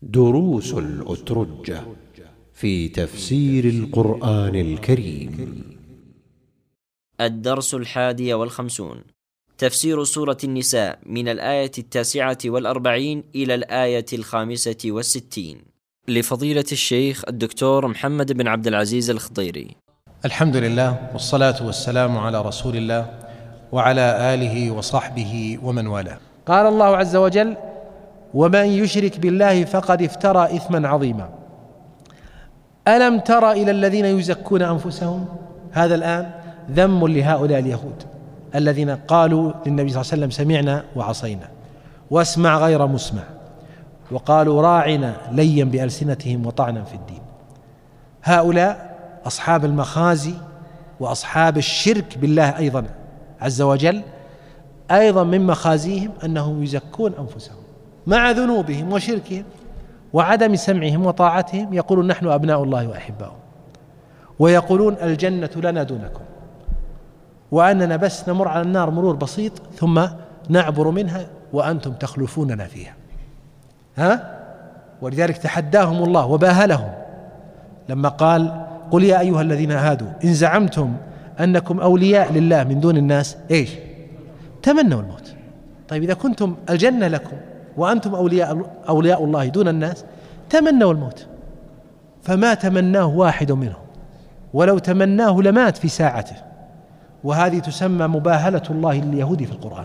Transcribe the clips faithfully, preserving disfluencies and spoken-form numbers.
دروس الأترجة في تفسير القرآن الكريم. الدرس الحادي والخمسون، تفسير سورة النساء من الآية التاسعة والأربعين إلى الآية الخامسة والستين، لفضيلة الشيخ الدكتور محمد بن عبد العزيز الخضيري. الحمد لله والصلاة والسلام على رسول الله وعلى آله وصحبه ومن والاه. قال الله عز وجل: ومن يشرك بالله فقد افترى إثما عظيما. ألم تر إلى الذين يزكون أنفسهم؟ هذا الآن ذم لهؤلاء اليهود الذين قالوا للنبي صلى الله عليه وسلم: سمعنا وعصينا واسمع غير مسمع، وقالوا راعنا ليا بألسنتهم وطعنا في الدين. هؤلاء أصحاب المخازي وأصحاب الشرك بالله أيضا عز وجل، أيضا من مخازيهم أنهم يزكون أنفسهم مع ذنوبهم وشركهم وعدم سمعهم وطاعتهم. يقولون: نحن أبناء الله وأحباؤه، ويقولون: الجنة لنا دونكم، وأننا بس نمر على النار مرور بسيط ثم نعبر منها وأنتم تخلفوننا فيها. ها؟ ولذلك تحداهم الله وباهلهم لما قال: قل يا أيها الذين هادوا إن زعمتم أنكم أولياء لله من دون الناس إيش؟ تمنوا الموت. طيب إذا كنتم الجنة لكم وأنتم أولياء, أولياء الله دون الناس، تمنوا الموت. فما تمناه واحد منهم، ولو تمناه لمات في ساعته. وهذه تسمى مباهلة الله لليهود في القرآن.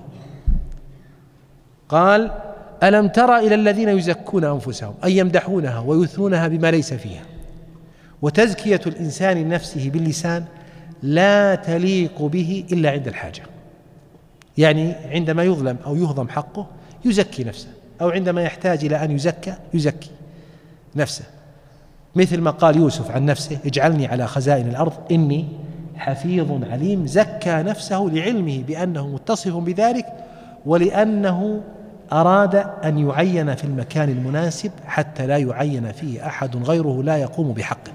قال: ألم تر إلى الذين يزكون أنفسهم، أي يمدحونها ويثنونها بما ليس فيها. وتزكية الإنسان نفسه باللسان لا تليق به إلا عند الحاجة، يعني عندما يظلم أو يهضم حقه يزكي نفسه، أو عندما يحتاج إلى أن يزكى يزكي نفسه، مثل ما قال يوسف عن نفسه: اجعلني على خزائن الأرض إني حفيظ عليم. زكى نفسه لعلمه بأنه متصف بذلك، ولأنه أراد أن يعين في المكان المناسب حتى لا يعين فيه أحد غيره لا يقوم بحقه.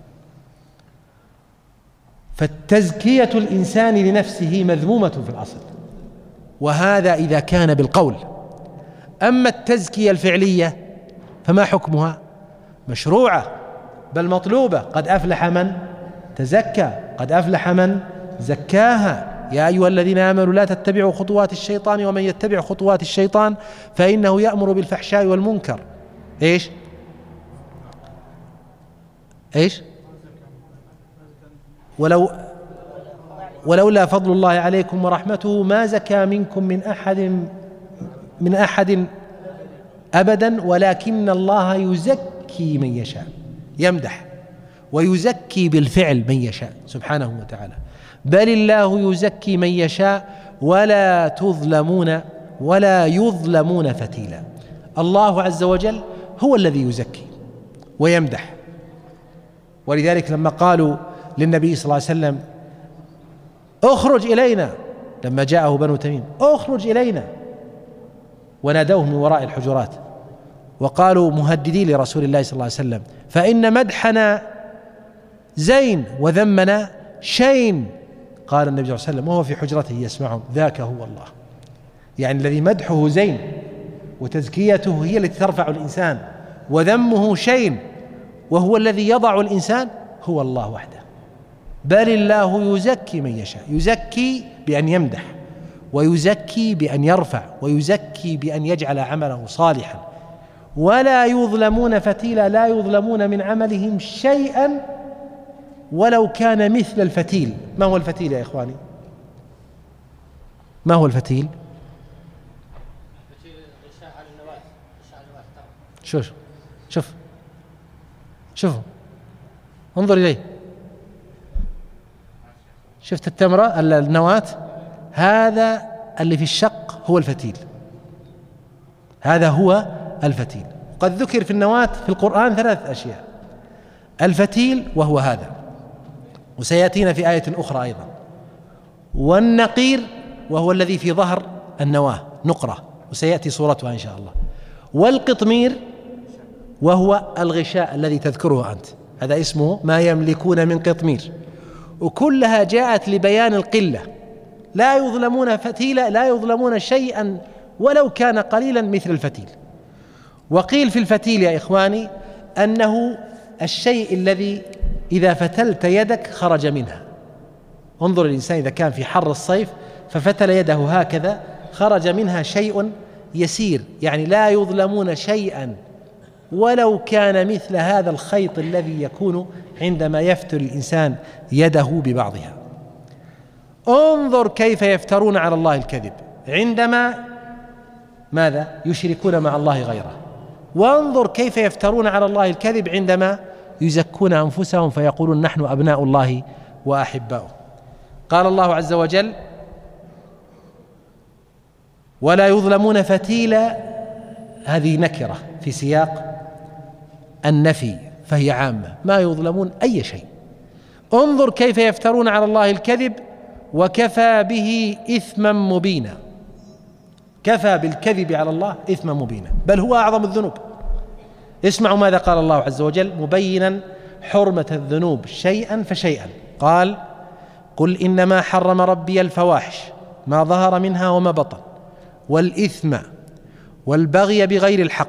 فالتزكية الإنسان لنفسه مذمومة في الأصل، وهذا إذا كان بالقول. أما التزكية الفعلية فما حكمها؟ مشروعة بل مطلوبة. قد أفلح من تزكى، قد أفلح من زكاها. يا أيها الذين آمنوا لا تتبعوا خطوات الشيطان ومن يتبع خطوات الشيطان فإنه يأمر بالفحشاء والمنكر. إيش إيش ولو ولولا فضل الله عليكم ورحمته ما زكى منكم من أحد من أحد أبدا ولكن الله يزكي من يشاء. يمدح ويزكي بالفعل من يشاء سبحانه وتعالى. بل الله يزكي من يشاء ولا تظلمون ولا يظلمون فتيلا. الله عز وجل هو الذي يزكي ويمدح. ولذلك لما قالوا للنبي صلى الله عليه وسلم: اخرج إلينا، لما جاءه بنو تميم: اخرج إلينا، ونادوه من وراء الحجرات وقالوا مهددين لرسول الله صلى الله عليه وسلم: فإن مدحنا زين وذمنا شين. قال النبي صلى الله عليه وسلم وهو في حجرته يسمعهم: ذاك هو الله. يعني الذي مدحه زين وتزكيته هي التي ترفع الإنسان، وذمه شين، وهو الذي يضع الإنسان هو الله وحده. بل الله يزكي من يشاء، يزكي بأن يمدح، ويزكي بأن يرفع، ويزكي بأن يجعل عمله صالحا. ولا يظلمون فتيلا، لا يظلمون من عملهم شيئا ولو كان مثل الفتيل. ما هو الفتيل يا إخواني؟ ما هو الفتيل؟ شوف شوف شوف انظر إليه. شفت التمرة النواة؟ هذا اللي في الشق هو الفتيل، هذا هو الفتيل. قد ذكر في النواة في القرآن ثلاث أشياء: الفتيل وهو هذا، وسيأتينا في آية أخرى أيضا، والنقير وهو الذي في ظهر النواة نقرة وسيأتي صورتها إن شاء الله، والقطمير وهو الغشاء الذي تذكره أنت، هذا اسمه ما يملكون من قطمير. وكلها جاءت لبيان القلة. لا يظلمون فتيلا، لا يظلمون شيئا ولو كان قليلا مثل الفتيل. وقيل في الفتيل يا إخواني أنه الشيء الذي إذا فتلت يدك خرج منها. انظر الإنسان إذا كان في حر الصيف ففتل يده هكذا خرج منها شيء يسير، يعني لا يظلمون شيئا ولو كان مثل هذا الخيط الذي يكون عندما يفتل الإنسان يده ببعضها. انظر كيف يفترون على الله الكذب عندما ماذا؟ يشركون مع الله غيره. وانظر كيف يفترون على الله الكذب عندما يزكون أنفسهم فيقولون نحن أبناء الله وأحباؤه. قال الله عز وجل ولا يظلمون فتيلا، هذه نكرة في سياق النفي فهي عامة، ما يظلمون أي شيء. انظر كيف يفترون على الله الكذب وكفى به إثما مبينا. كفى بالكذب على الله إثما مبينا، بل هو أعظم الذنوب. اسمعوا ماذا قال الله عز وجل مبينا حرمة الذنوب شيئا فشيئا. قال قل إنما حرم ربي الفواحش ما ظهر منها وما بطن والإثم والبغي بغير الحق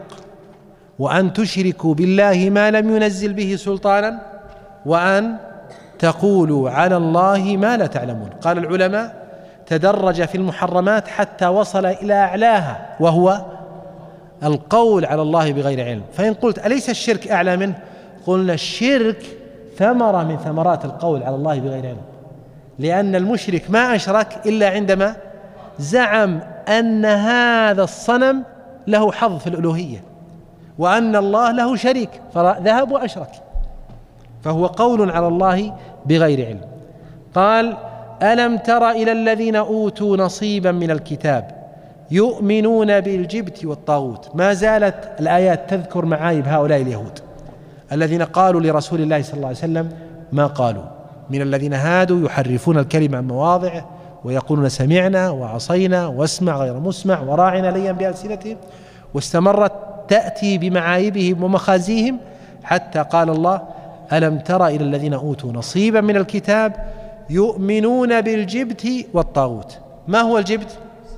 وأن تشركوا بالله ما لم ينزل به سلطانا وأن تقولوا على الله ما لا تعلمون. قال العلماء تدرج في المحرمات حتى وصل إلى أعلاها وهو القول على الله بغير علم. فإن قلت أليس الشرك أعلى منه؟ قلنا الشرك ثمرة من ثمرات القول على الله بغير علم، لأن المشرك ما أشرك إلا عندما زعم أن هذا الصنم له حظ في الألوهية وأن الله له شريك فذهب وأشرك، فهو قول على الله بغير علم. قال ألم تر إلى الذين أوتوا نصيبا من الكتاب يؤمنون بالجبت والطاغوت. ما زالت الآيات تذكر معايب هؤلاء اليهود الذين قالوا لرسول الله صلى الله عليه وسلم ما قالوا، من الذين هادوا يحرفون الكلمة عن مواضعه ويقولون سمعنا وعصينا واسمع غير مسمع وراعنا ليا بألسنتهم، واستمرت تأتي بمعايبهم ومخازيهم حتى قال الله ألم تر إلى الذين أوتوا نصيبا من الكتاب يؤمنون بالجبت والطاغوت. ما هو الجبت؟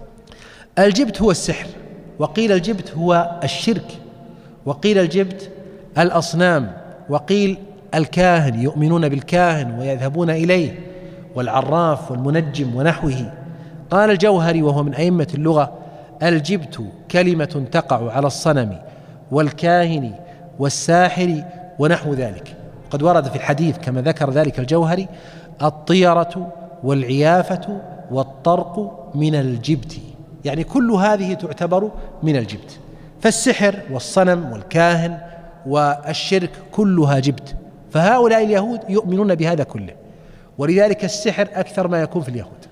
الجبت هو السحر، وقيل الجبت هو الشرك، وقيل الجبت الأصنام، وقيل الكاهن يؤمنون بالكاهن ويذهبون إليه والعراف والمنجم ونحوه. قال الجوهري وهو من أئمة اللغة الجبت كلمة تقع على الصنم والكاهن والساحر ونحو ذلك. قد ورد في الحديث كما ذكر ذلك الجوهري الطيرة والعيافة والطرق من الجبت، يعني كل هذه تعتبر من الجبت. فالسحر والصنم والكاهن والشرك كلها جبت، فهؤلاء اليهود يؤمنون بهذا كله، ولذلك السحر أكثر ما يكون في اليهود،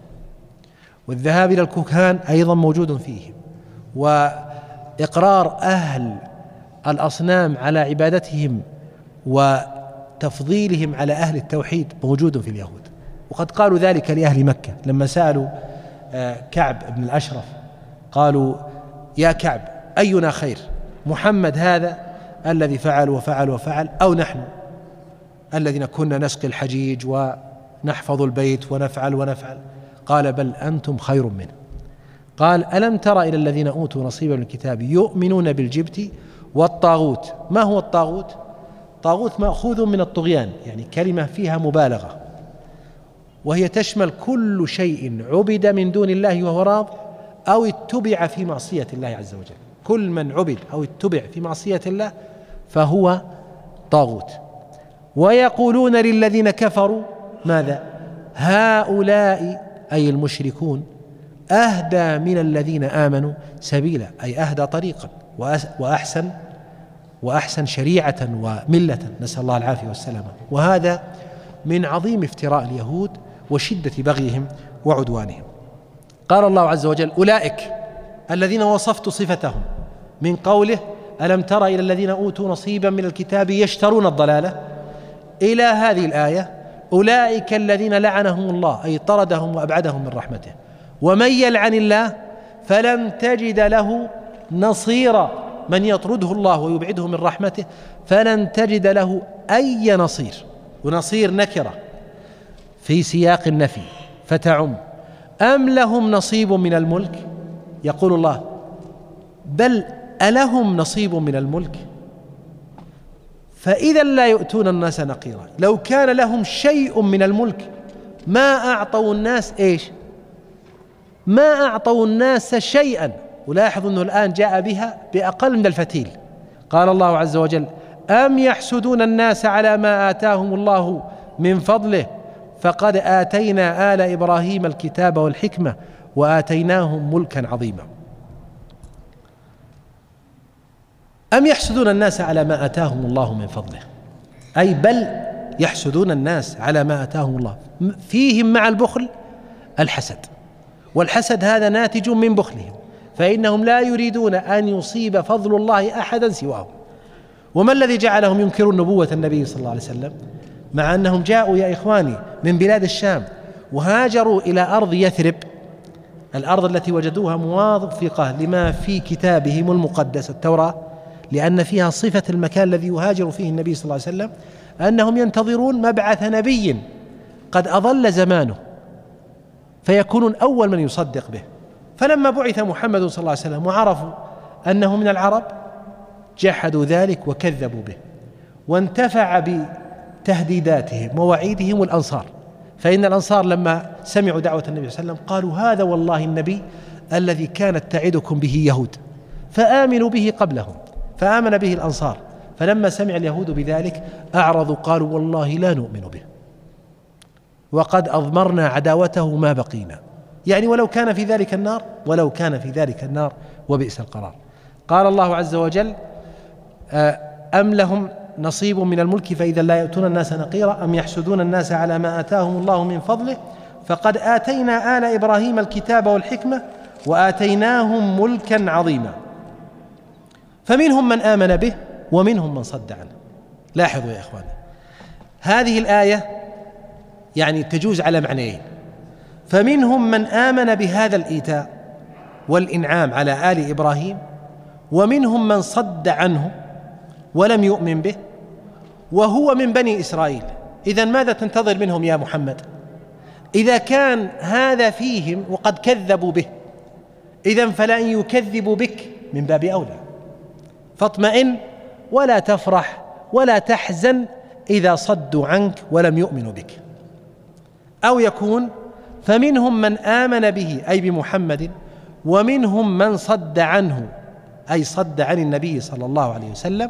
والذهاب إلى الكهان أيضا موجود فيهم، وإقرار أهل الأصنام على عبادتهم وتفضيلهم على أهل التوحيد موجود في اليهود. وقد قالوا ذلك لأهل مكة لما سألوا كعب بن الأشرف قالوا يا كعب أينا خير، محمد هذا الذي فعل وفعل وفعل أو نحن الذين كنا نسقي الحجيج ونحفظ البيت ونفعل ونفعل؟ قال بل أنتم خير منه. قال ألم تر إلى الذين أوتوا نصيبا من الكتاب يؤمنون بالجبت والطاغوت. ما هو الطاغوت؟ طاغوت مأخوذ من الطغيان، يعني كلمة فيها مبالغة، وهي تشمل كل شيء عبد من دون الله وهو راض أو اتبع في معصية الله عز وجل. كل من عبد أو اتبع في معصية الله فهو طاغوت. ويقولون للذين كفروا ماذا؟ هؤلاء أي المشركون أهدى من الذين آمنوا سبيلا، أي أهدى طريقا وأحسن وأحسن شريعة وملة، نسأل الله العافية والسلامة. وهذا من عظيم افتراء اليهود وشدة بغيهم وعدوانهم. قال الله عز وجل أولئك الذين وصفت صفتهم من قوله ألم تر إلى الذين أوتوا نصيبا من الكتاب يشترون الضلالة إلى هذه الآية أولئك الذين لعنهم الله أي طردهم وأبعدهم من رحمته، ومن يلعن الله فلن تجد له نصيرا، من يطرده الله ويبعده من رحمته فلن تجد له أي نصير. ونصير نكرة في سياق النفي فتعم. أم لهم نصيب من الملك؟ يقول الله بل ألهم نصيب من الملك؟ فإذا لا يؤتون الناس نقيرا. لو كان لهم شيء من الملك ما أعطوا الناس إيش؟ ما أعطوا الناس شيئا. ولاحظوا أنه الآن جاء بها بأقل من الفتيل. قال الله عز وجل: أم يحسدون الناس على ما آتاهم الله من فضله فقد آتينا آل إبراهيم الكتاب والحكمة وآتيناهم ملكا عظيما. أم يحسدون الناس على ما آتاهم الله من فضله، أي بل يحسدون الناس على ما آتاهم الله. فيهم مع البخل الحسد، والحسد هذا ناتج من بخلهم، فإنهم لا يريدون أن يصيب فضل الله أحدا سواهم. وما الذي جعلهم ينكرون نبوة النبي صلى الله عليه وسلم مع أنهم جاءوا يا إخواني من بلاد الشام وهاجروا إلى أرض يثرب، الأرض التي وجدوها موافقة لما في كتابهم المقدس التوراة، لأن فيها صفة المكان الذي يهاجر فيه النبي صلى الله عليه وسلم، أنهم ينتظرون مبعث نبي قد أضل زمانه فيكونون أول من يصدق به. فلما بعث محمد صلى الله عليه وسلم وعرفوا أنه من العرب جحدوا ذلك وكذبوا به، وانتفع بتهديداتهم ووعيدهم الأنصار. فإن الأنصار لما سمعوا دعوة النبي صلى الله عليه وسلم قالوا: هذا والله النبي الذي كانت تعدكم به يهود، فآمنوا به قبلهم، فآمن به الأنصار. فلما سمع اليهود بذلك أعرضوا، قالوا: والله لا نؤمن به وقد أضمرنا عداوته ما بقينا، يعني ولو كان في ذلك النار، ولو كان في ذلك النار وبئس القرار. قال الله عز وجل: أم لهم نصيب من الملك فإذا لا يؤتون الناس نقيرا أم يحسدون الناس على ما آتاهم الله من فضله فقد آتينا آل إبراهيم الكتاب والحكمة وآتيناهم ملكا عظيما. فمنهم من آمن به ومنهم من صد عنه. لاحظوا يا إخواني، هذه الآية يعني تجوز على معنيين: فمنهم من آمن بهذا الإيتاء والإنعام على آل إبراهيم، ومنهم من صد عنه ولم يؤمن به وهو من بني إسرائيل. إذن ماذا تنتظر منهم يا محمد؟ إذا كان هذا فيهم وقد كذبوا به، إذن فلأن يكذبوا بك من باب أولى. فاطمئن ولا تفرح ولا تحزن إذا صدوا عنك ولم يؤمنوا بك. أو يكون: فمنهم من آمن به أي بمحمد، ومنهم من صد عنه أي صد عن النبي صلى الله عليه وسلم،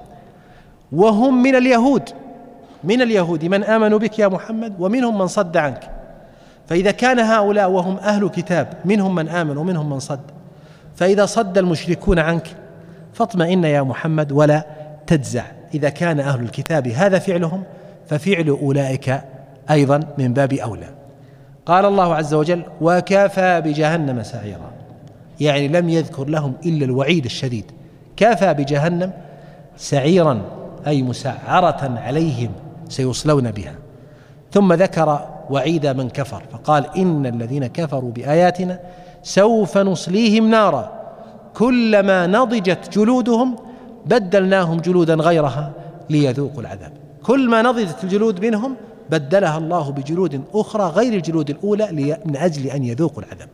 وهم من اليهود، من اليهود من آمنوا بك يا محمد ومنهم من صد عنك. فإذا كان هؤلاء وهم أهل كتاب منهم من آمن ومنهم من صد، فإذا صد المشركون عنك فاطمئن يا محمد ولا تجزع. إذا كان أهل الكتاب هذا فعلهم ففعل أولئك أيضا من باب أولى. قال الله عز وجل: وكفى بجهنم سعيرا، يعني لم يذكر لهم إلا الوعيد الشديد. كفى بجهنم سعيرا أي مسعرة عليهم سيصلون بها. ثم ذكر وعيد من كفر فقال: إن الذين كفروا بآياتنا سوف نصليهم نارا كلما نضجت جلودهم بدلناهم جلودا غيرها ليذوقوا العذاب. كل ما نضجت الجلود منهم بدلها الله بجلود أخرى غير الجلود الأولى من أجل أن يذوقوا العذاب.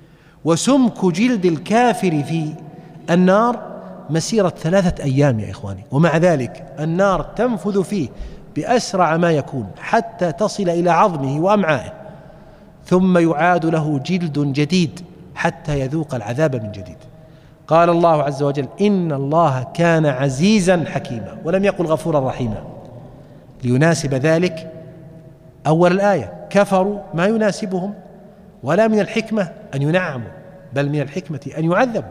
وسمك جلد الكافر في النار مسيرة ثلاثة أيام يا إخواني، ومع ذلك النار تنفذ فيه بأسرع ما يكون حتى تصل إلى عظمه وأمعائه، ثم يعاد له جلد جديد حتى يذوق العذاب من جديد. قال الله عز وجل: إن الله كان عزيزا حكيما، ولم يقل غفورا رحيما، ليناسب ذلك أول الآية. كفروا ما يناسبهم، ولا من الحكمة أن ينعموا، بل من الحكمة أن يعذبوا.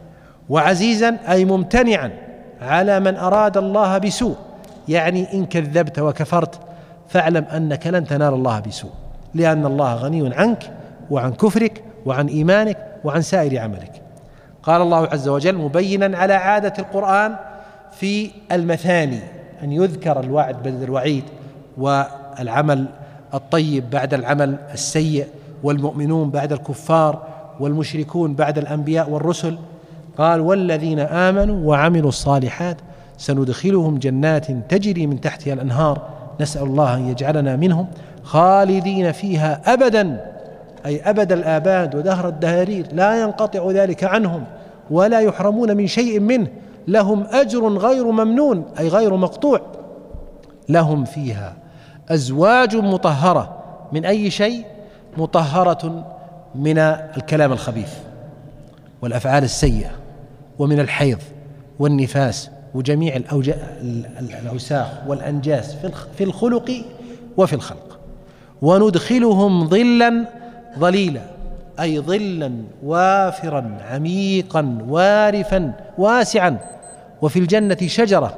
وعزيزا أي ممتنعا على من أراد الله بسوء، يعني إن كذبت وكفرت فاعلم أنك لن تنال الله بسوء، لأن الله غني عنك وعن كفرك وعن إيمانك وعن سائر عملك. قال الله عز وجل مبينا على عادة القرآن في المثاني، أن يذكر الوعد بدل الوعيد، والعمل الطيب بعد العمل السيء، والمؤمنون بعد الكفار، والمشركون بعد الأنبياء والرسل. قال: والذين آمنوا وعملوا الصالحات سندخلهم جنات تجري من تحتها الأنهار نسأل الله أن يجعلنا منهم خالدين فيها أبدا، أي أبد الآباد ودهر الدهارير، لا ينقطع ذلك عنهم ولا يحرمون من شيء منه لهم أجر غير ممنون أي غير مقطوع. لهم فيها أزواج مطهرة من أي شيء؟ مطهرة من الكلام الخبيث والأفعال السيئة ومن الحيض والنفاس وجميع الأوساخ والأنجاس في الخلق وفي الخلق. وندخلهم ظلا ظليلا أي ظلا وافرا عميقا وارفا واسعا. وفي الجنة شجرة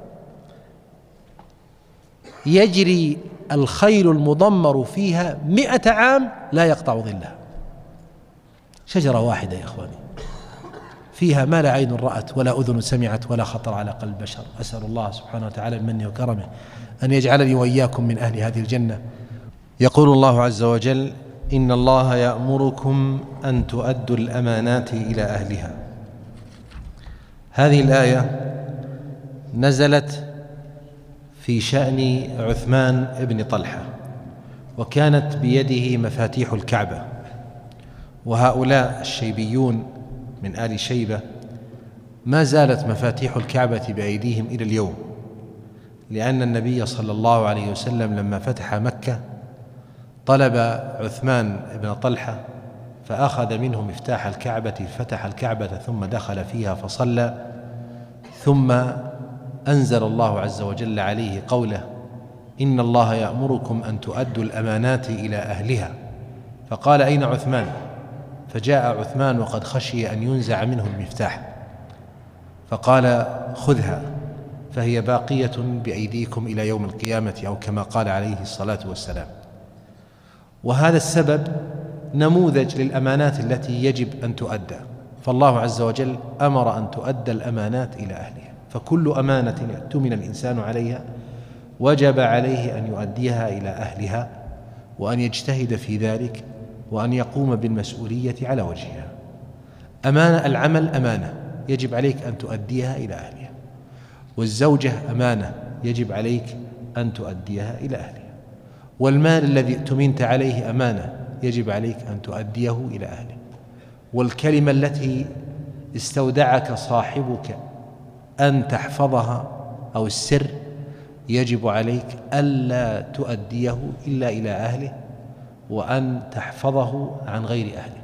يجري الخيل المضمر فيها مئة عام لا يقطع ظلها. شجرة واحدة يا إخواني فيها ما لا عين رأت ولا أذن سمعت ولا خطر على قلب بشر. أسأل الله سبحانه وتعالى بمنه وكرمه أن يجعلني وإياكم من أهل هذه الجنة. يقول الله عز وجل: إن الله يأمركم أن تؤدوا الأمانات إلى أهلها. هذه الآية نزلت في شأن عثمان بن طلحة، وكانت بيده مفاتيح الكعبة، وهؤلاء الشيبيون من آل شيبة ما زالت مفاتيح الكعبة بأيديهم إلى اليوم، لأن النبي صلى الله عليه وسلم لما فتح مكة طلب عثمان بن طلحة فأخذ منه مفتاح الكعبة، فتح الكعبة ثم دخل فيها فصلى، ثم أنزل الله عز وجل عليه قوله: إن الله يأمركم أن تؤدوا الأمانات إلى أهلها. فقال: أين عثمان؟ فجاء عثمان وقد خشي أن ينزع منه المفتاح، فقال: خذها فهي باقية بأيديكم إلى يوم القيامة، أو كما قال عليه الصلاة والسلام. وهذا السبب نموذج للأمانات التي يجب أن تؤدى. فالله عز وجل أمر أن تؤدى الأمانات إلى أهلها، فكل أمانة يؤتمن الإنسان عليها وجب عليه أن يؤديها إلى أهلها، وأن يجتهد في ذلك، وأن يقوم بالمسؤولية على وجهها. أمانة العمل أمانة يجب عليك أن تؤديها إلى أهلها، والزوجة أمانة يجب عليك أن تؤديها إلى أهلها، والمال الذي اؤتمنت عليه أمانة يجب عليك أن تؤديه إلى أهله، والكلمة التي استودعك صاحبك أن تحفظها أو السر يجب عليك ألا تؤديه إلا إلى أهله، وأن تحفظه عن غير أهله.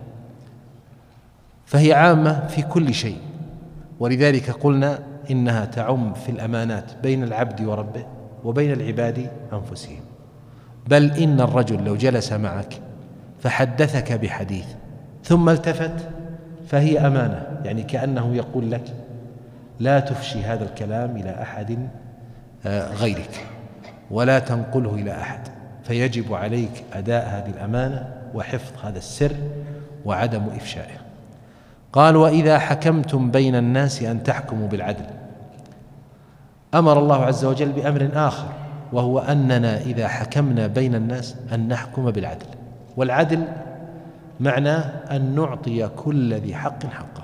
فهي عامة في كل شيء، ولذلك قلنا إنها تعم في الأمانات بين العبد وربه وبين العباد أنفسهم. بل إن الرجل لو جلس معك فحدثك بحديث ثم التفت فهي أمانة، يعني كأنه يقول لك لا تفشي هذا الكلام إلى أحد غيرك ولا تنقله إلى أحد، فيجب عليك أداء هذه الأمانة وحفظ هذا السر وعدم إفشائه. قال: وإذا حكمتم بين الناس أن تحكموا بالعدل. أمر الله عز وجل بأمر آخر، وهو أننا إذا حكمنا بين الناس أن نحكم بالعدل. والعدل معناه أن نعطي كل ذي حق حقه،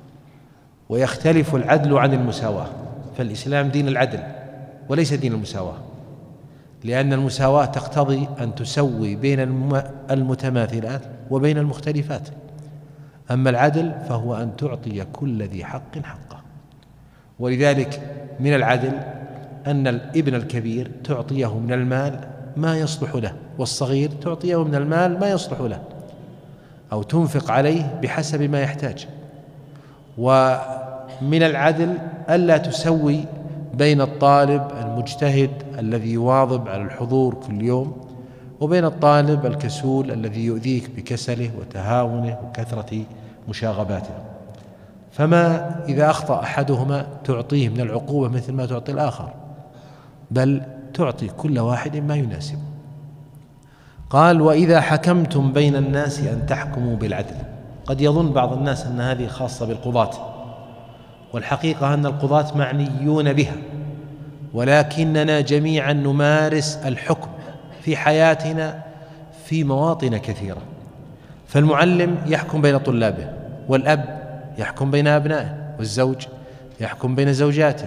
ويختلف العدل عن المساواة، فالإسلام دين العدل وليس دين المساواة، لأن المساواة تقتضي أن تسوي بين المتماثلات وبين المختلفات، أما العدل فهو أن تعطي كل ذي حق حقه. ولذلك من العدل أن الابن الكبير تعطيه من المال ما يصلح له، والصغير تعطيه من المال ما يصلح له، أو تنفق عليه بحسب ما يحتاج. ومن العدل ألا تسوي بين الطالب المجتهد الذي يواظب على الحضور كل يوم وبين الطالب الكسول الذي يؤذيك بكسله وتهاونه وكثرة مشاغباته. فما إذا أخطأ أحدهما تعطيه من العقوبة مثل ما تعطي الآخر، بل تعطي كل واحد ما يناسبه. قال: وإذا حكمتم بين الناس أن تحكموا بالعدل. قد يظن بعض الناس أن هذه خاصة بالقضاة، والحقيقة أن القضاة معنيون بها، ولكننا جميعا نمارس الحكم في حياتنا في مواطن كثيرة. فالمعلم يحكم بين طلابه، والأب يحكم بين أبنائه، والزوج يحكم بين زوجاته،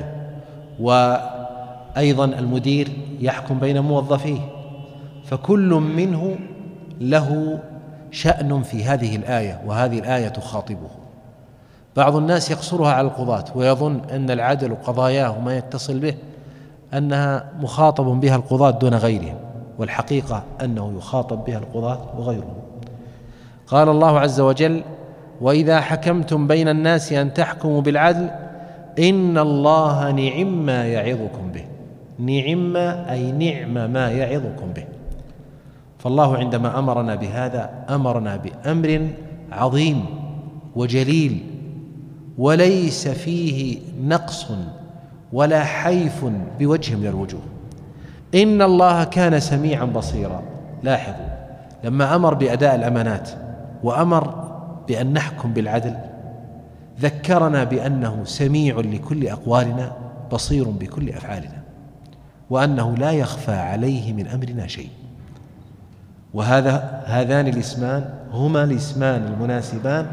وأيضا المدير يحكم بين موظفيه. فكل منه له شأن في هذه الآية، وهذه الآية تخاطبه. بعض الناس يقصرها على القضاة ويظن أن العدل وقضاياه وما يتصل به أنها مخاطب بها القضاة دون غيرهم، والحقيقة أنه يخاطب بها القضاة وغيرهم. قال الله عز وجل: وإذا حكمتم بين الناس أن تحكموا بالعدل إن الله نعم ما يعظكم به. نعم أي نعم ما يعظكم به. فالله عندما أمرنا بهذا أمرنا بأمر عظيم وجليل وليس فيه نقص ولا حيف بوجه من الوجوه. إن الله كان سميعا بصيرا. لاحظوا لما أمر بأداء الأمانات وأمر بأن نحكم بالعدل ذكرنا بأنه سميع لكل أقوالنا بصير بكل أفعالنا، وأنه لا يخفى عليه من أمرنا شيء. وهذا هذان الاسمان هما الاسمان المناسبان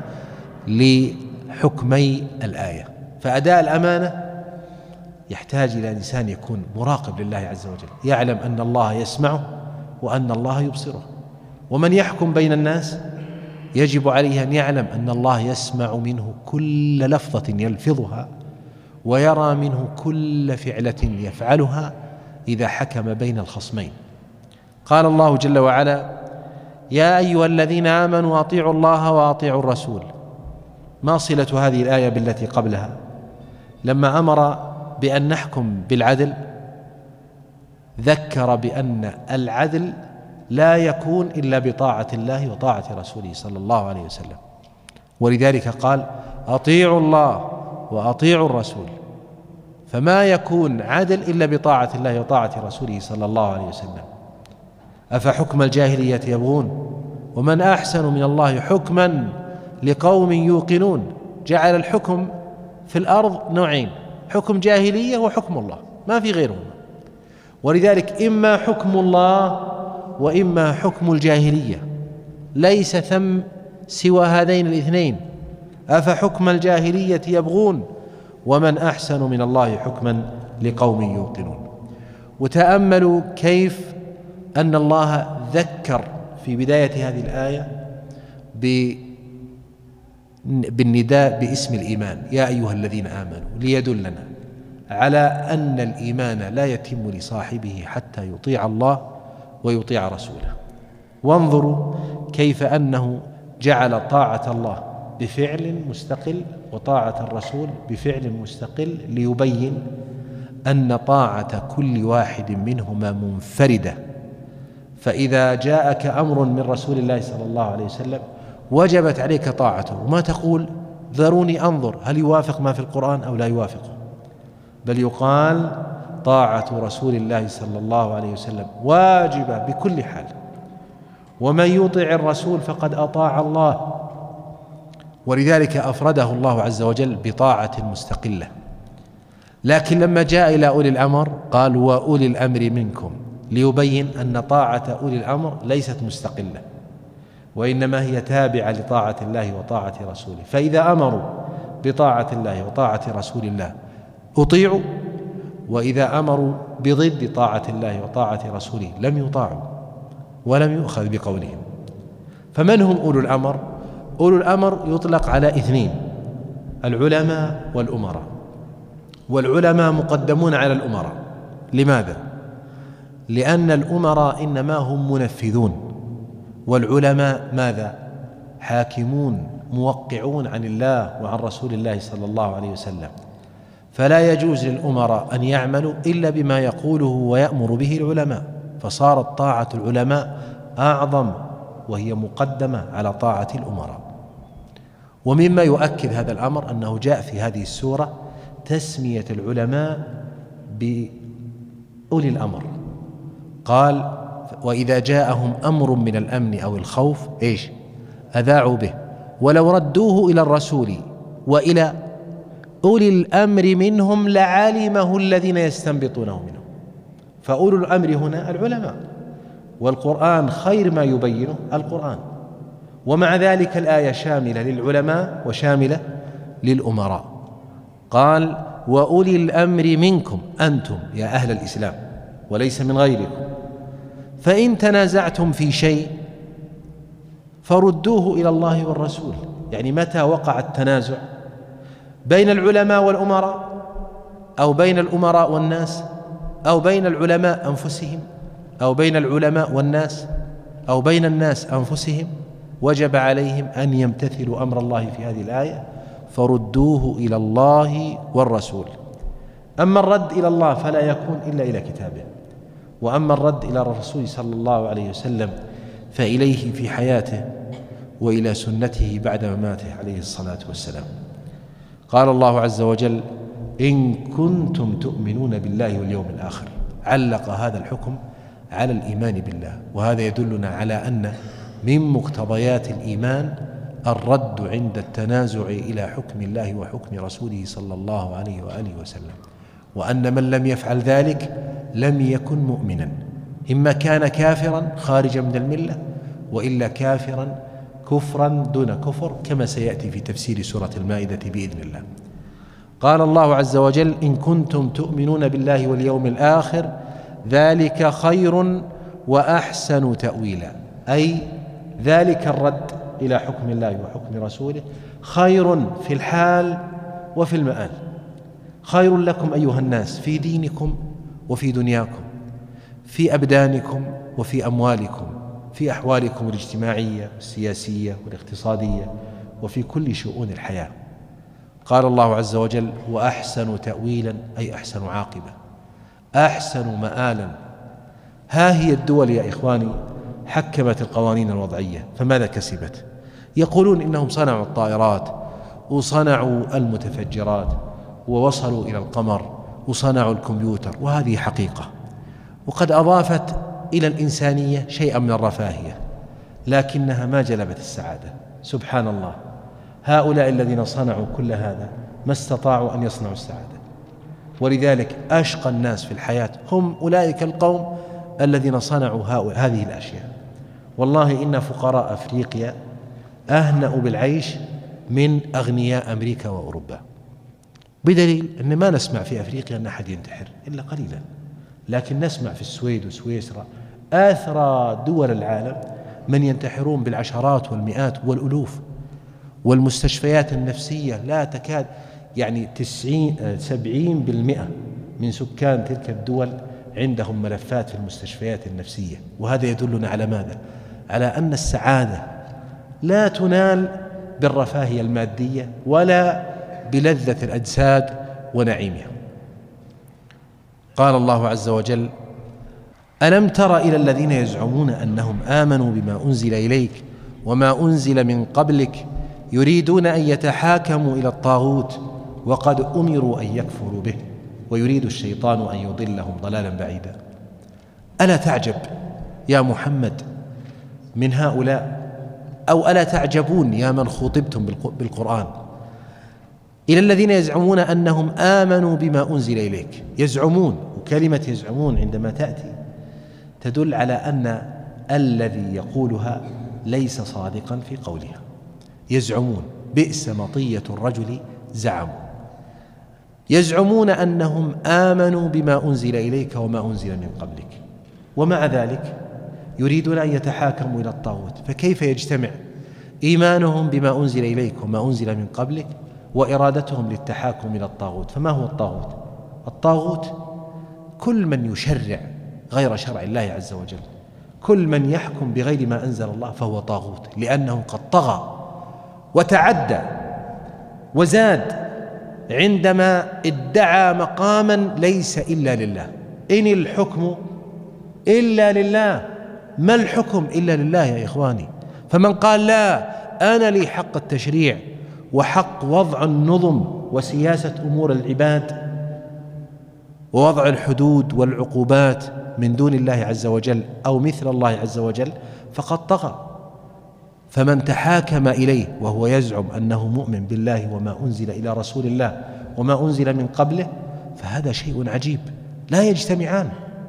لحكمي الآية. فأداء الأمانة يحتاج إلى إنسان يكون مراقب لله عز وجل، يعلم أن الله يسمعه وأن الله يبصره. ومن يحكم بين الناس يجب عليه أن يعلم أن الله يسمع منه كل لفظة يلفظها ويرى منه كل فعلة يفعلها إذا حكم بين الخصمين. قال الله جل وعلا: يا أيها الذين آمنوا أطيعوا الله وأطيعوا الرسول. ما صلة هذه الآية بالتي قبلها؟ لما أمر بأن نحكم بالعدل ذكر بأن العدل لا يكون إلا بطاعة الله وطاعة رسوله صلى الله عليه وسلم، ولذلك قال: أطيعوا الله وأطيعوا الرسول. فما يكون عدل إلا بطاعة الله وطاعة رسوله صلى الله عليه وسلم. أفحكم الجاهلية يبغون ومن أحسن من الله حكما لقوم يوقنون. جعل الحكم في الأرض نوعين: حكم جاهلية وحكم الله، ما في غيرهما. ولذلك إما حكم الله وإما حكم الجاهلية، ليس ثم سوى هذين الاثنين. أفحكم الجاهلية يبغون ومن أحسن من الله حكما لقوم يوقنون. وتأملوا كيف أن الله ذكر في بداية هذه الآية بالنداء باسم الإيمان: يا أيها الذين آمنوا، ليدلنا على أن الإيمان لا يتم لصاحبه حتى يطيع الله ويطيع رسوله. وانظروا كيف أنه جعل طاعة الله بفعل مستقل وطاعة الرسول بفعل مستقل، ليبين أن طاعة كل واحد منهما منفردة. فإذا جاءك أمر من رسول الله صلى الله عليه وسلم وجبت عليك طاعته، وما تقول ذروني أنظر هل يوافق ما في القرآن أو لا يوافقه، بل يقال طاعة رسول الله صلى الله عليه وسلم واجبة بكل حال، ومن يطع الرسول فقد أطاع الله. ولذلك أفرده الله عز وجل بطاعة مستقلة. لكن لما جاء إلى أولي الأمر قال: وأولي الأمر منكم، ليبين أن طاعة أولي الأمر ليست مستقلة، وإنما هي تابعة لطاعة الله وطاعة رسوله. فإذا أمروا بطاعة الله وطاعة رسول الله أطيعوا، وإذا أمروا بضد طاعة الله وطاعة رسوله لم يطاعوا ولم يؤخذ بقولهم. فمن هم أولو الأمر؟ أولو الأمر يطلق على اثنين: العلماء والأمراء. والعلماء مقدمون على الأمراء. لماذا؟ لأن الأمراء إنما هم منفذون، والعلماء ماذا؟ حاكمون موقعون عن الله وعن رسول الله صلى الله عليه وسلم. فلا يجوز للأمراء أن يعملوا إلا بما يقوله ويأمر به العلماء، فصارت طاعة العلماء أعظم وهي مقدمة على طاعة الأمراء. ومما يؤكد هذا الأمر أنه جاء في هذه السورة تسمية العلماء بأولي الأمر. قال: وإذا جاءهم أمر من الأمن أو الخوف إيش؟ أذاعوا به ولو ردوه إلى الرسول وإلى أولي الأمر منهم لعلمه الذين يستنبطونه منهم. فأولو الأمر هنا العلماء، والقرآن خير ما يبينه القرآن. ومع ذلك الآية شاملة للعلماء وشاملة للأمراء. قال: وأولي الأمر منكم، أنتم يا أهل الإسلام وليس من غيركم، فإن تنازعتم في شيء فردوه إلى الله والرسول. يعني متى وقع التنازع بين العلماء والأمراء، أو بين الأمراء والناس، أو بين العلماء أنفسهم، أو بين العلماء والناس، أو بين الناس أنفسهم، وجب عليهم أن يمتثلوا أمر الله في هذه الآية: فردوه إلى الله والرسول. أما الرد إلى الله فلا يكون إلا إلى كتابه، وأما الرد إلى الرسول صلى الله عليه وسلم فإليه في حياته وإلى سنته بعد مماته عليه الصلاة والسلام. قال الله عز وجل: إن كنتم تؤمنون بالله واليوم الآخر. علق هذا الحكم على الإيمان بالله، وهذا يدلنا على أن من مقتضيات الإيمان الرد عند التنازع إلى حكم الله وحكم رسوله صلى الله عليه وآله وسلم، وأن من لم يفعل ذلك لم يكن مؤمنا، إما كان كافرا خارجا من الملة، وإلا كافرا كفرا دون كفر، كما سيأتي في تفسير سورة المائدة بإذن الله. قال الله عز وجل: إن كنتم تؤمنون بالله واليوم الآخر ذلك خير وأحسن تأويلا، أي ذلك الرد إلى حكم الله وحكم رسوله خير في الحال وفي المآل. خير لكم أيها الناس في دينكم وفي دنياكم، في أبدانكم وفي أموالكم، في أحوالكم الاجتماعية والسياسية والاقتصادية، وفي كل شؤون الحياة. قال الله عز وجل: وأحسن تأويلا، أي أحسن عاقبة، أحسن مآلا. ها هي الدول يا إخواني حكمت القوانين الوضعية، فماذا كسبت؟ يقولون إنهم صنعوا الطائرات وصنعوا المتفجرات ووصلوا إلى القمر وصنعوا الكمبيوتر، وهذه حقيقة، وقد أضافت إلى الإنسانية شيئا من الرفاهية، لكنها ما جلبت السعادة. سبحان الله، هؤلاء الذين صنعوا كل هذا ما استطاعوا أن يصنعوا السعادة، ولذلك أشقى الناس في الحياة هم أولئك القوم الذين صنعوا هذه الأشياء. والله إن فقراء أفريقيا أهنأ بالعيش من أغنياء أمريكا وأوروبا، بدليل أن ما نسمع في أفريقيا أن أحد ينتحر إلا قليلا، لكن نسمع في السويد وسويسرا آثرى دول العالم من ينتحرون بالعشرات والمئات والألوف، والمستشفيات النفسية لا تكاد يعني تسعين سبعين بالمئة من سكان تلك الدول عندهم ملفات في المستشفيات النفسية. وهذا يدلنا على ماذا؟ على أن السعادة لا تنال بالرفاهية المادية ولا بلذة الأجساد ونعيمها. قال الله عز وجل: ألم تر إلى الذين يزعمون أنهم آمنوا بما أنزل إليك وما أنزل من قبلك يريدون أن يتحاكموا إلى الطاغوت وقد أمروا أن يكفروا به ويريد الشيطان أن يضلهم ضلالا بعيدا. ألا تعجب يا محمد من هؤلاء، أو ألا تعجبون يا من خطبتم بالقرآن إلى الذين يزعمون أنهم آمنوا بما أنزل إليك؟ يزعمون، وكلمة يزعمون عندما تأتي تدل على أن الذي يقولها ليس صادقا في قولها. يزعمون، بئس مطية الرجل زعموا. يزعمون أنهم آمنوا بما أنزل إليك وما أنزل من قبلك، ومع ذلك يريدون أن يتحاكموا إلى الطاغوت. فكيف يجتمع إيمانهم بما أنزل إليك وما أنزل من قبلك وإرادتهم للتحاكم إلى الطاغوت؟ فما هو الطاغوت؟ الطاغوت كل من يشرع غير شرع الله عز وجل، كل من يحكم بغير ما أنزل الله فهو طاغوت، لأنه قد طغى وتعدى وزاد عندما ادعى مقاما ليس إلا لله. إن الحكم إلا لله. ما الحكم إلا لله يا إخواني؟ فمن قال لا، أنا لي حق التشريع وحق وضع النظم وسياسة أمور العباد ووضع الحدود والعقوبات من دون الله عز وجل أو مثل الله عز وجل فقد طغى. فمن تحاكم إليه وهو يزعم أنه مؤمن بالله وما أنزل إلى رسول الله وما أنزل من قبله فهذا شيء عجيب، لا يجتمعان.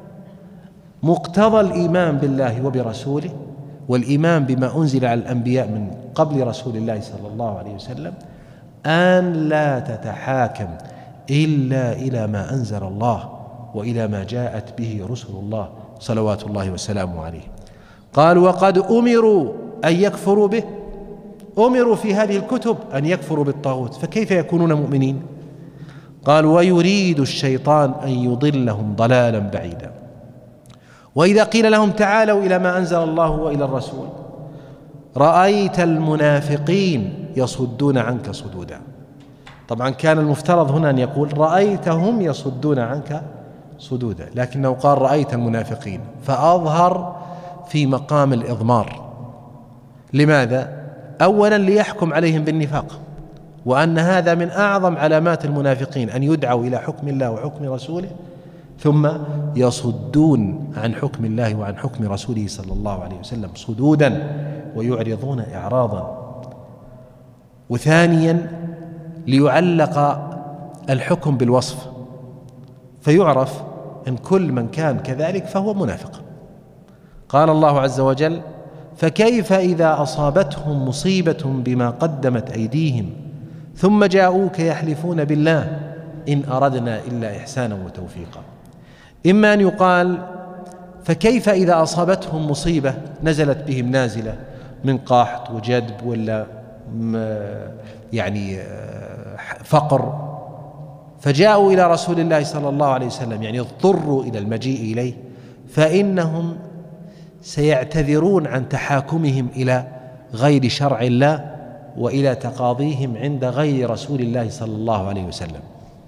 مقتضى الإيمان بالله وبرسوله والإيمان بما أنزل على الأنبياء من قبل رسول الله صلى الله عليه وسلم أن لا تتحاكم إلا إلى ما أنزل الله وإلى ما جاءت به رسل الله صلوات الله وسلامه عليه. قال: وقد أمروا أن يكفروا به أمروا في هذه الكتب أن يكفروا بالطاغوت، فكيف يكونون مؤمنين؟ قال ويريد الشيطان أن يضلهم ضلالا بعيدا. وإذا قيل لهم تعالوا إلى ما أنزل الله وإلى الرسول رأيت المنافقين يصدون عنك صدودا. طبعا كان المفترض هنا أن يقول رأيتهم يصدون عنك صدودا، لكنه قال رأيت المنافقين، فأظهر في مقام الإضمار. لماذا؟ أولا ليحكم عليهم بالنفاق، وأن هذا من أعظم علامات المنافقين أن يدعوا إلى حكم الله وحكم رسوله ثم يصدون عن حكم الله وعن حكم رسوله صلى الله عليه وسلم صدودا ويعرضون إعراضا. وثانيا ليعلق الحكم بالوصف فيعرف أن كل من كان كذلك فهو منافق. قال الله عز وجل فكيف إذا أصابتهم مصيبة بما قدمت أيديهم ثم جاءوك يحلفون بالله إن أردنا إلا إحسانا وتوفيقا. إما أن يقال فكيف إذا أصابتهم مصيبة نزلت بهم نازلة من قحط وجدب ولا يعني فقر فجاءوا إلى رسول الله صلى الله عليه وسلم، يعني اضطروا إلى المجيء إليه، فإنهم سيعتذرون عن تحاكمهم إلى غير شرع الله وإلى تقاضيهم عند غير رسول الله صلى الله عليه وسلم،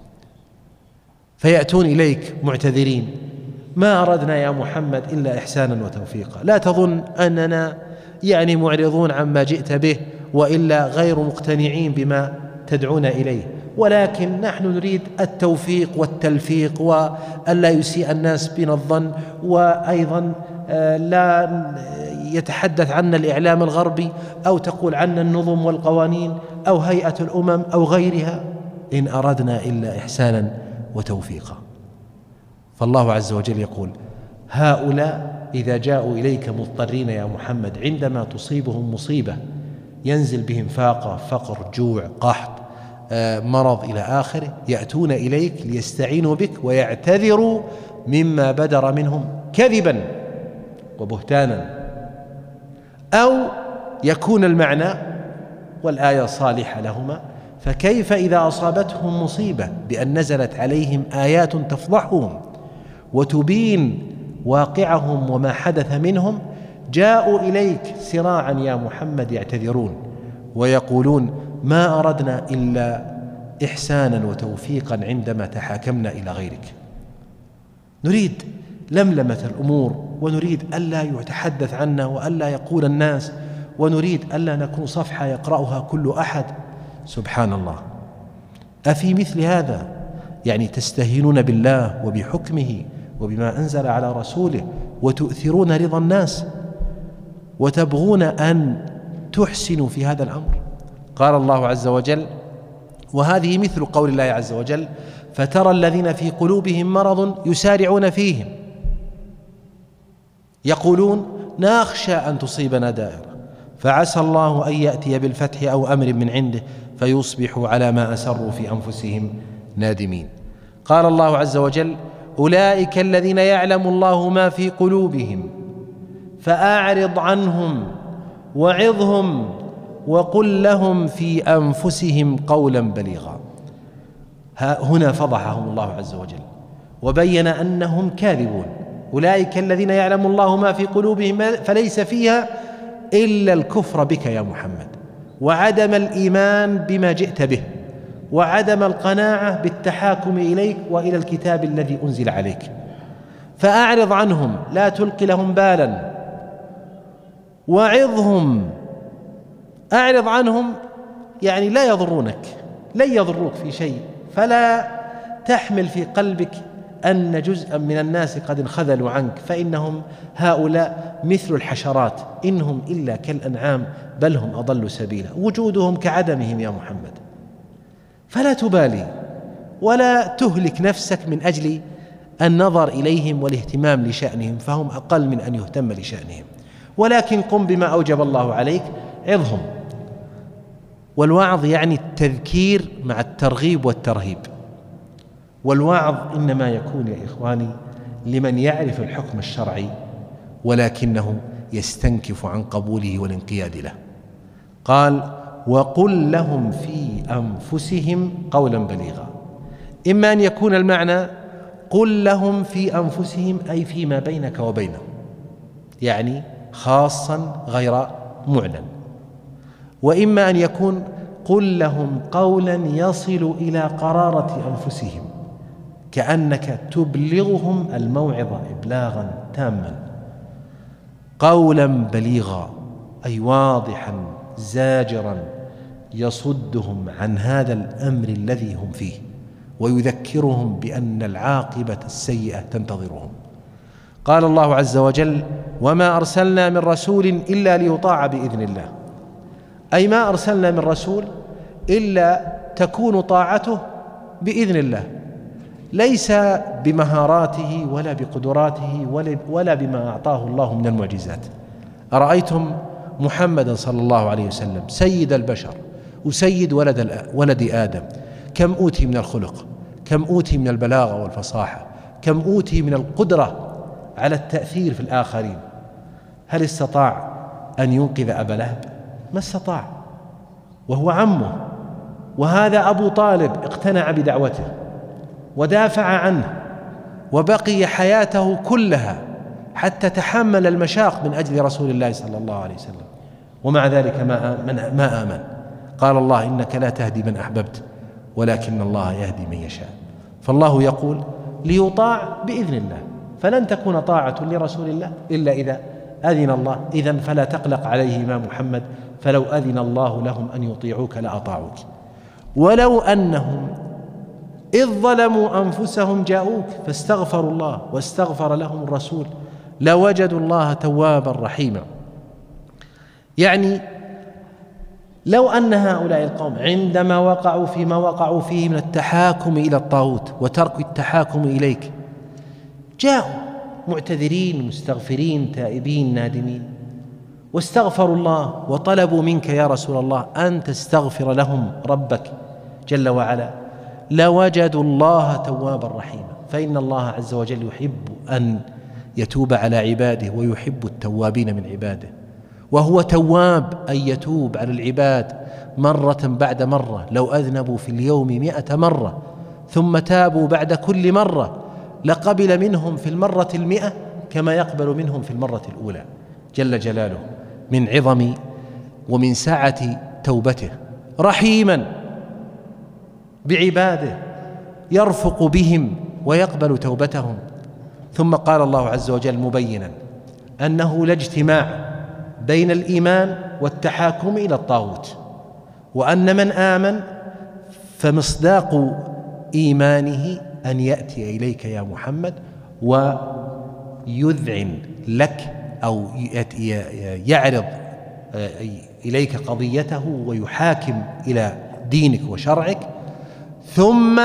فيأتون إليك معتذرين ما أردنا يا محمد إلا إحسانا وتوفيقا، لا تظن أننا يعني معرضون عما جئت به وإلا غير مقتنعين بما تدعون إليه، ولكن نحن نريد التوفيق والتلفيق وألا يسيء الناس بنا الظن، وأيضا لا يتحدث عنا الإعلام الغربي أو تقول عنا النظم والقوانين أو هيئة الأمم أو غيرها، إن أردنا إلا إحسانا وتوفيقا. فالله عز وجل يقول هؤلاء إذا جاءوا إليك مضطرين يا محمد عندما تصيبهم مصيبة ينزل بهم فاقة فقر جوع قحط مرض إلى آخره، يأتون إليك ليستعينوا بك ويعتذروا مما بدر منهم كذبا وبهتانا، أو يكون المعنى والآية صالحة لهما فكيف إذا أصابتهم مصيبة بأن نزلت عليهم آيات تفضحهم وتبين واقعهم وما حدث منهم جاءوا إليك سراعا يا محمد يعتذرون ويقولون ما أردنا إلا إحسانا وتوفيقا عندما تحاكمنا إلى غيرك. نريد لملمة الأمور ونريد ألا يتحدث عنا وألا يقول الناس، ونريد ألا نكون صفحة يقرأها كل أحد. سبحان الله، أفي مثل هذا يعني تستهينون بالله وبحكمه وبما أنزل على رسوله وتؤثرون رضا الناس وتبغون أن تحسنوا في هذا الأمر؟ قال الله عز وجل وهذه مثل قول الله عز وجل فترى الذين في قلوبهم مرض يسارعون فيهم يقولون نخشى أن تصيبنا دائرة فعسى الله أن يأتي بالفتح أو أمر من عنده فيصبحوا على ما أسروا في أنفسهم نادمين. قال الله عز وجل أولئك الذين يعلم الله ما في قلوبهم فأعرض عنهم وعظهم وقل لهم في أنفسهم قولا بليغا. هنا فضحهم الله عز وجل وبين أنهم كاذبون. أولئك الذين يعلم الله ما في قلوبهم فليس فيها إلا الكفر بك يا محمد وعدم الإيمان بما جئت به وعدم القناعة بالتحاكم إليك وإلى الكتاب الذي أنزل عليك. فأعرض عنهم لا تلقي لهم بالا وعظهم. أعرض عنهم يعني لا يضرونك، لن يضروك في شيء، فلا تحمل في قلبك أن جزءا من الناس قد انخذلوا عنك، فإنهم هؤلاء مثل الحشرات إنهم إلا كالأنعام بل هم أضل سبيلا، وجودهم كعدمهم يا محمد. فلا تبالي ولا تهلك نفسك من أجل النظر إليهم والاهتمام لشأنهم، فهم أقل من أن يهتم لشأنهم، ولكن قم بما أوجب الله عليك، عظهم. والوعظ يعني التذكير مع الترغيب والترهيب، والوعظ إنما يكون يا إخواني لمن يعرف الحكم الشرعي ولكنه يستنكف عن قبوله والانقياد له. قال وقل لهم في أنفسهم قولا بليغا. إما أن يكون المعنى قل لهم في أنفسهم أي فيما بينك وبينهم، يعني خاصا غير معلن، وإما أن يكون قل لهم قولا يصل إلى قرارة أنفسهم، كأنك تبلغهم الموعظة إبلاغا تاما، قولا بليغا أي واضحا زاجرا يصدهم عن هذا الأمر الذي هم فيه، ويذكرهم بأن العاقبة السيئة تنتظرهم. قال الله عز وجل: وما أرسلنا من رسول إلا ليطاع بإذن الله، أي ما أرسلنا من رسول إلا تكون طاعته بإذن الله، ليس بمهاراته ولا بقدراته ولا بما أعطاه الله من المعجزات. أرأيتم محمدا صلى الله عليه وسلم سيد البشر وسيد ولد ولد آدم، كم أوتي من الخلق، كم أوتي من البلاغة والفصاحة، كم أوتي من القدرة على التأثير في الآخرين. هل استطاع أن ينقذ أبا لهب؟ ما استطاع، وهو عمه، وهذا أبو طالب اقتنع بدعوته ودافع عنه وبقي حياته كلها حتى تحمل المشاق من أجل رسول الله صلى الله عليه وسلم، ومع ذلك ما ما آمن. قال الله: إنك لا تهدي من أحببت ولكن الله يهدي من يشاء. فالله يقول ليطاع بإذن الله، فلن تكون طاعة لرسول الله إلا إذا أذن الله. إذن فلا تقلق عليهما محمد، فلو أذن الله لهم أن يطيعوك لأطاعوك. ولو أنهم إذ ظلموا أنفسهم جاءوك فاستغفروا الله واستغفر لهم الرسول لوجدوا الله توابا رحيما. يعني لو أن هؤلاء القوم عندما وقعوا فيما وقعوا فيه من التحاكم إلى الطاغوت وترك التحاكم إليك جاءوا معتذرين مستغفرين تائبين نادمين واستغفروا الله وطلبوا منك يا رسول الله أن تستغفر لهم ربك جل وعلا، لوجدوا الله توابا رحيما. فإن الله عز وجل يحب أن يتوب على عباده ويحب التوابين من عباده، وهو تواب أن يتوب على العباد مرة بعد مرة. لو أذنبوا في اليوم مئة مرة ثم تابوا بعد كل مرة لقبل منهم في المرة المئة كما يقبل منهم في المرة الأولى جل جلاله، من عظم ومن سعة توبته. رحيما بعباده يرفق بهم ويقبل توبتهم. ثم قال الله عز وجل مبينا أنه لا اجتماع بين الإيمان والتحاكم إلى الطاغوت، وأن من آمن فمصداق إيمانه أن يأتي إليك يا محمد ويذعن لك أو يعرض إليك قضيته ويحاكم إلى دينك وشرعك، ثم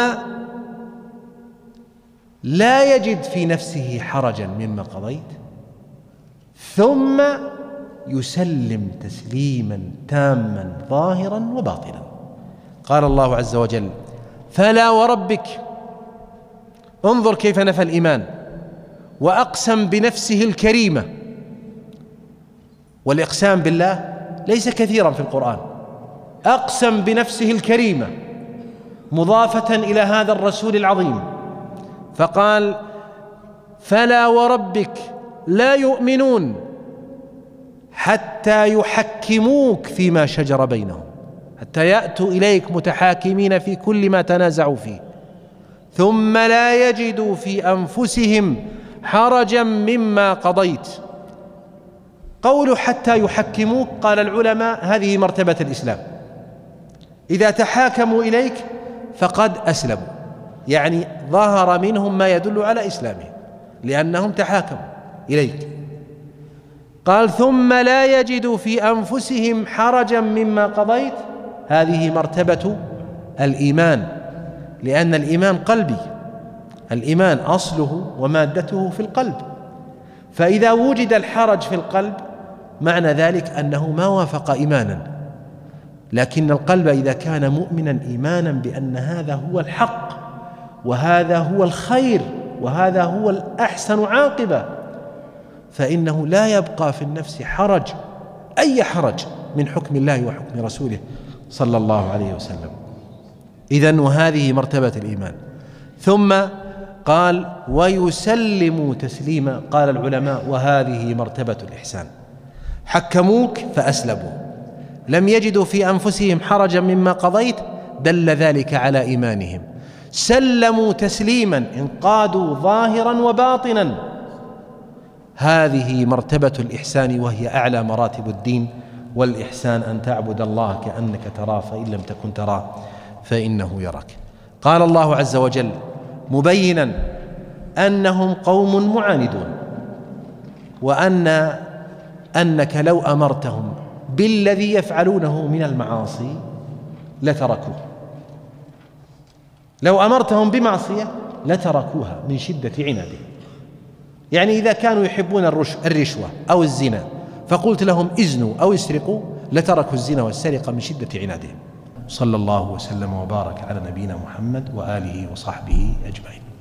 لا يجد في نفسه حرجا مما قضيت، ثم يسلم تسليما تاما ظاهرا وباطنا. قال الله عز وجل: فلا وربك. انظر كيف نفى الإيمان وأقسم بنفسه الكريمة، والإقسام بالله ليس كثيرا في القرآن. أقسم بنفسه الكريمة مضافة إلى هذا الرسول العظيم، فقال: فلا وربك لا يؤمنون حتى يحكموك فيما شجر بينهم، حتى يأتوا إليك متحاكمين في كل ما تنازعوا فيه، ثم لا يجدوا في أنفسهم حرجا مما قضيت. قول حتى يحكموك، قال العلماء هذه مرتبة الإسلام، إذا تحاكموا إليك فقد أسلموا، يعني ظهر منهم ما يدل على إسلامهم لأنهم تحاكموا إليك. قال: ثم لا يجدوا في أنفسهم حرجا مما قضيت، هذه مرتبة الإيمان، لأن الإيمان قلبي، الإيمان أصله ومادته في القلب، فإذا وجد الحرج في القلب معنى ذلك أنه ما وافق إيمانا. لكن القلب إذا كان مؤمنا إيمانا بأن هذا هو الحق وهذا هو الخير وهذا هو الأحسن عاقبة، فإنه لا يبقى في النفس حرج، أي حرج من حكم الله وحكم رسوله صلى الله عليه وسلم. إذن وهذه مرتبة الإيمان. ثم قال ويسلموا تسليما، قال العلماء وهذه مرتبة الإحسان. حكموك فأسلموا، لم يجدوا في أنفسهم حرجا مما قضيت، دل ذلك على إيمانهم. سلموا تسليما، انقادوا ظاهرا وباطنا، هذه مرتبة الإحسان وهي أعلى مراتب الدين. والإحسان أن تعبد الله كأنك تراه فإن لم تكن تراه فإنه يراك. قال الله عز وجل مبينا أنهم قوم معاندون، وأن أنك لو أمرتهم بالذي يفعلونه من المعاصي لتركوه، لو أمرتهم بمعصية لتركوها من شدة عنادهم. يعني إذا كانوا يحبون الرشوة أو الزنا فقلت لهم ازنوا أو اسرقوا لتركوا الزنا والسرقة من شدة عنادهم. صلى الله وسلم وبارك على نبينا محمد وآله وصحبه أجمعين.